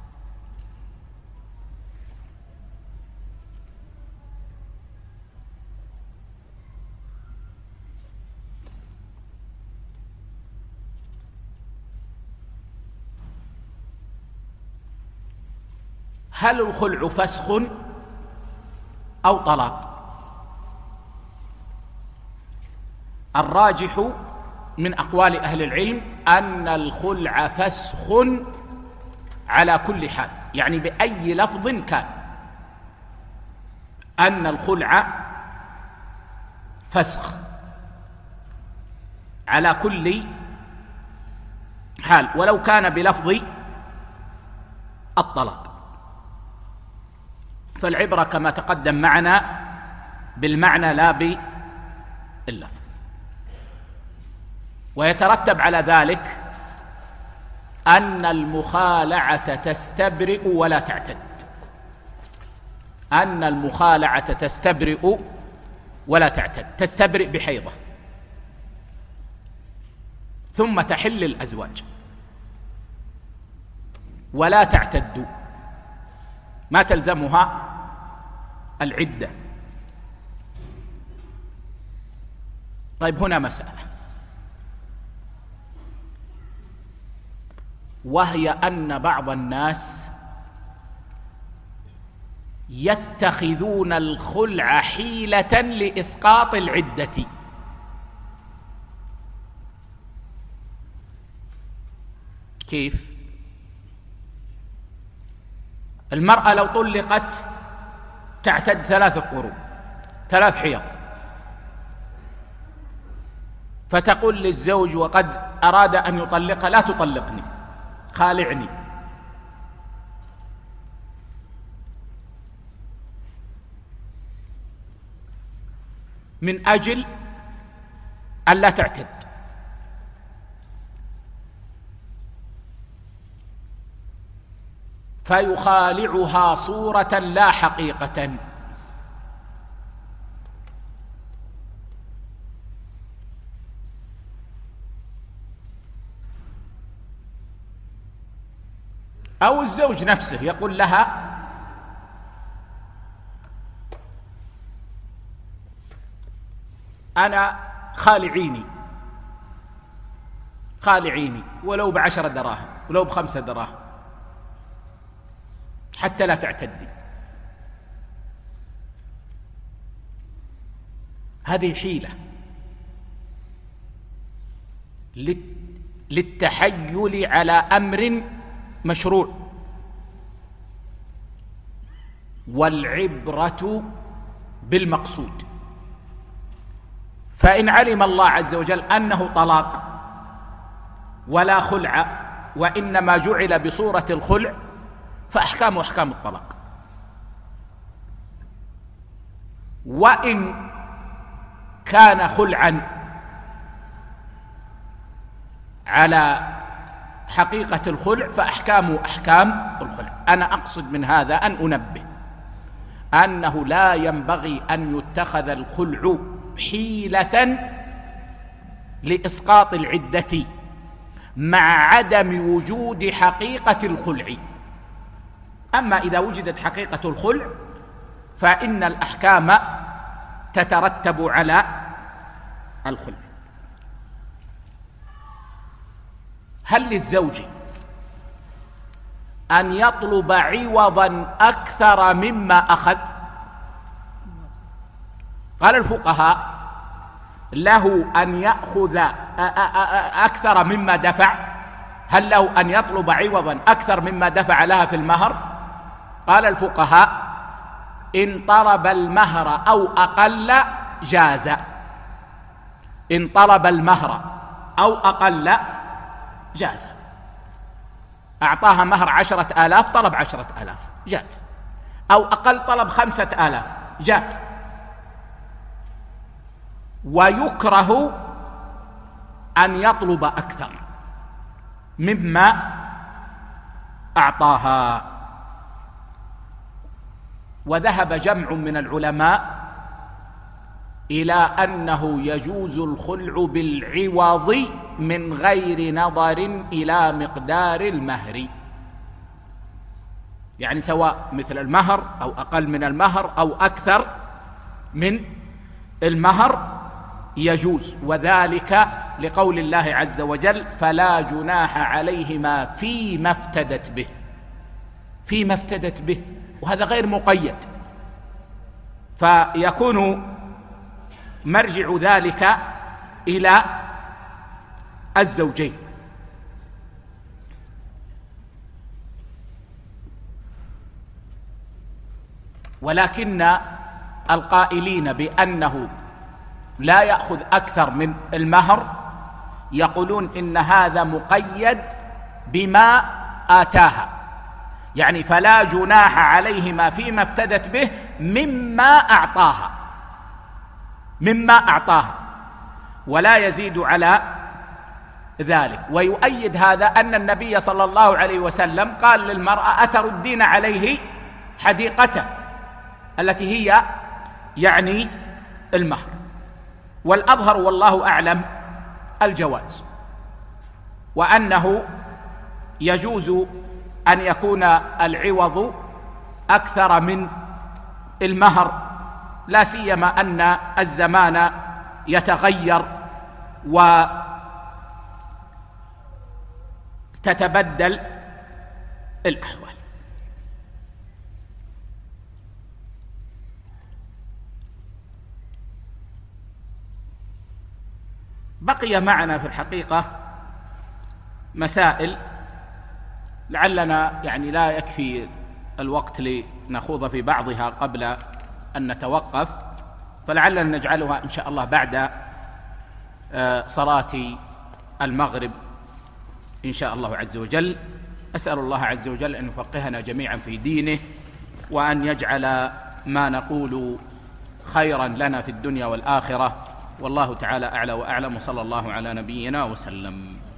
هل الخلع فسخ أو طلاق؟ الراجح من أقوال أهل العلم أن الخلع فسخ على كل حال، يعني بأي لفظ كان، أن الخلع فسخ على كل حال، ولو كان بلفظ الطلاق. فالعبرة كما تقدم معنا بالمعنى لا باللفظ. ويترتب على ذلك أن المخالعة تستبرئ ولا تعتد، أن المخالعة تستبرئ ولا تعتد، تستبرئ بحيضة ثم تحل الأزواج ولا تعتد، ما تلزمها العدة. طيب، هنا مسألة، وهي أن بعض الناس يتخذون الخلع حيلة لإسقاط العدة. كيف؟ المرأة لو طلقت تعتد ثلاث قروء، ثلاث حيض، فتقول للزوج وقد أراد أن يطلقها: لا تطلقني، خالعني. من أجل ألا تعتد. فيخالعها صورة لا حقيقة. أو الزوج نفسه يقول لها: أنا خالعيني خالعيني ولو بعشرة دراهم ولو بخمسة دراهم حتى لا تعتدي. هذه حيلة للتحيل على أمر مشروع، والعبرة بالمقصود. فإن علم الله عز وجل أنه طلاق ولا خلع وإنما جعل بصورة الخلع فأحكام أحكام الطلاق. وإن كان خلعا على حقيقة الخلع فأحكام أحكام الخلع. أنا أقصد من هذا أن أنبه أنه لا ينبغي أن يتخذ الخلع حيلة لإسقاط العدة مع عدم وجود حقيقة الخلع. أما إذا وجدت حقيقة الخلع فإن الأحكام تترتب على الخلع. هل للزوج أن يطلب عوضا أكثر مما أخذ؟ قال الفقهاء: له أن يأخذ أكثر مما دفع. هل له أن يطلب عوضا أكثر مما دفع لها في المهر؟ قال الفقهاء: إن طلب المهر أو أقل جاز. إن طلب المهر أو أقل جاز. أعطاها مهر عشرة آلاف، طلب عشرة آلاف، جاز. أو أقل، طلب خمسة آلاف، جاز. ويكره أن يطلب أكثر مما أعطاها. وذهب جمع من العلماء إلى أنه يجوز الخلع بالعوض من غير نظر إلى مقدار المهر، يعني سواء مثل المهر أو أقل من المهر أو أكثر من المهر يجوز. وذلك لقول الله عز وجل: فلا جناح عليهما فيما افتدت به. فيما افتدت به، وهذا غير مقيد، فيكون مرجع ذلك إلى الزوجين. ولكن القائلين بأنه لا يأخذ أكثر من المهر يقولون إن هذا مقيد بما آتاها، يعني فلا جناح عليهما فيما افتدت به مما أعطاها مما أعطاها ولا يزيد على ذلك. ويؤيد هذا أن النبي صلى الله عليه وسلم قال للمرأة: أتردين عليه حديقته التي هي يعني المهر. والأظهر والله أعلم الجواز، وأنه يجوز أن يكون العوض أكثر من المهر، لا سيما أن الزمان يتغير وتتبدل الأحوال. بقي معنا في الحقيقة مسائل لعلنا يعني لا يكفي الوقت لنخوض في بعضها قبل أن نتوقف، فلعلنا نجعلها إن شاء الله بعد صلاة المغرب إن شاء الله عز وجل. أسأل الله عز وجل أن يفقهنا جميعا في دينه، وأن يجعل ما نقول خيرا لنا في الدنيا والآخرة، والله تعالى أعلى وأعلم، وصلى الله على نبينا وسلم.